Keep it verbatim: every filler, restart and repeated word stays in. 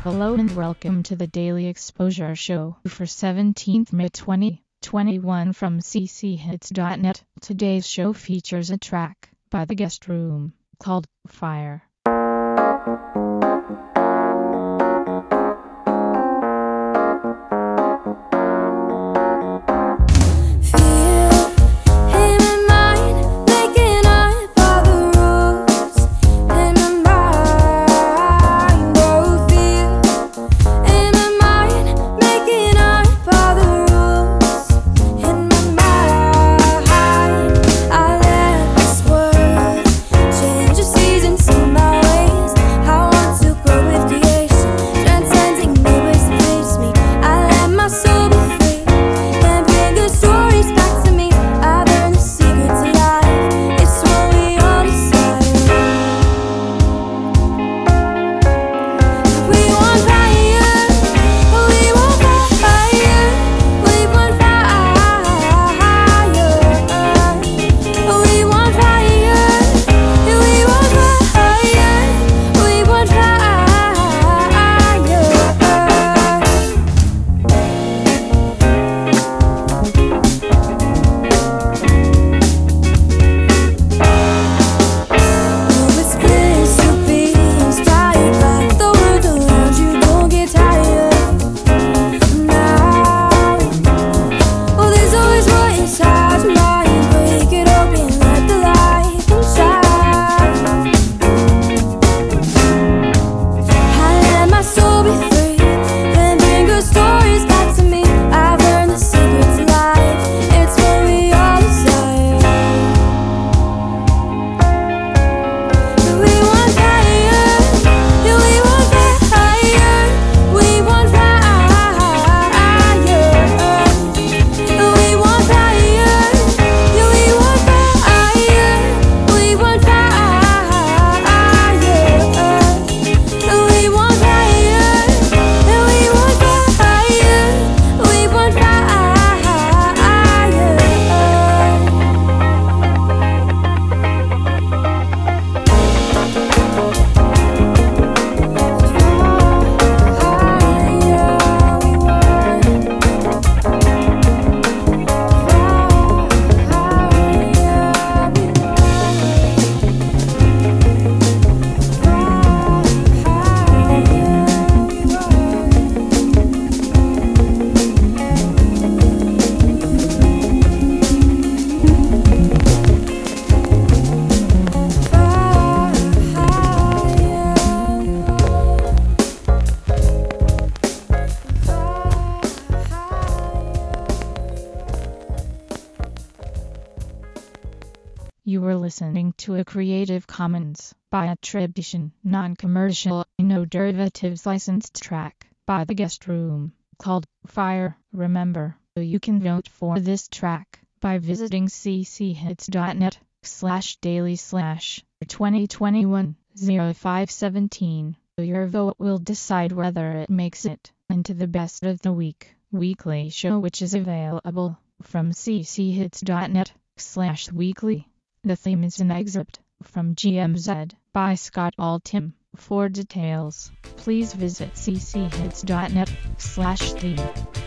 Hello and welcome to the Daily Exposure Show for seventeenth May twenty twenty-one from c c hits dot net. Today's show features a track by The Guest Room called Fire. You were listening to a Creative Commons by attribution, non-commercial, no derivatives licensed track by The Guest Room called Fire. Remember, you can vote for this track by visiting c c hits dot net slash daily slash twenty twenty-one oh five seventeen. Your vote will decide whether it makes it into the best of the week weekly show, which is available from c c hits dot net slash weekly. The theme is an excerpt from G M Z by Scott Altham. For details, please visit c c hits dot net slash theme.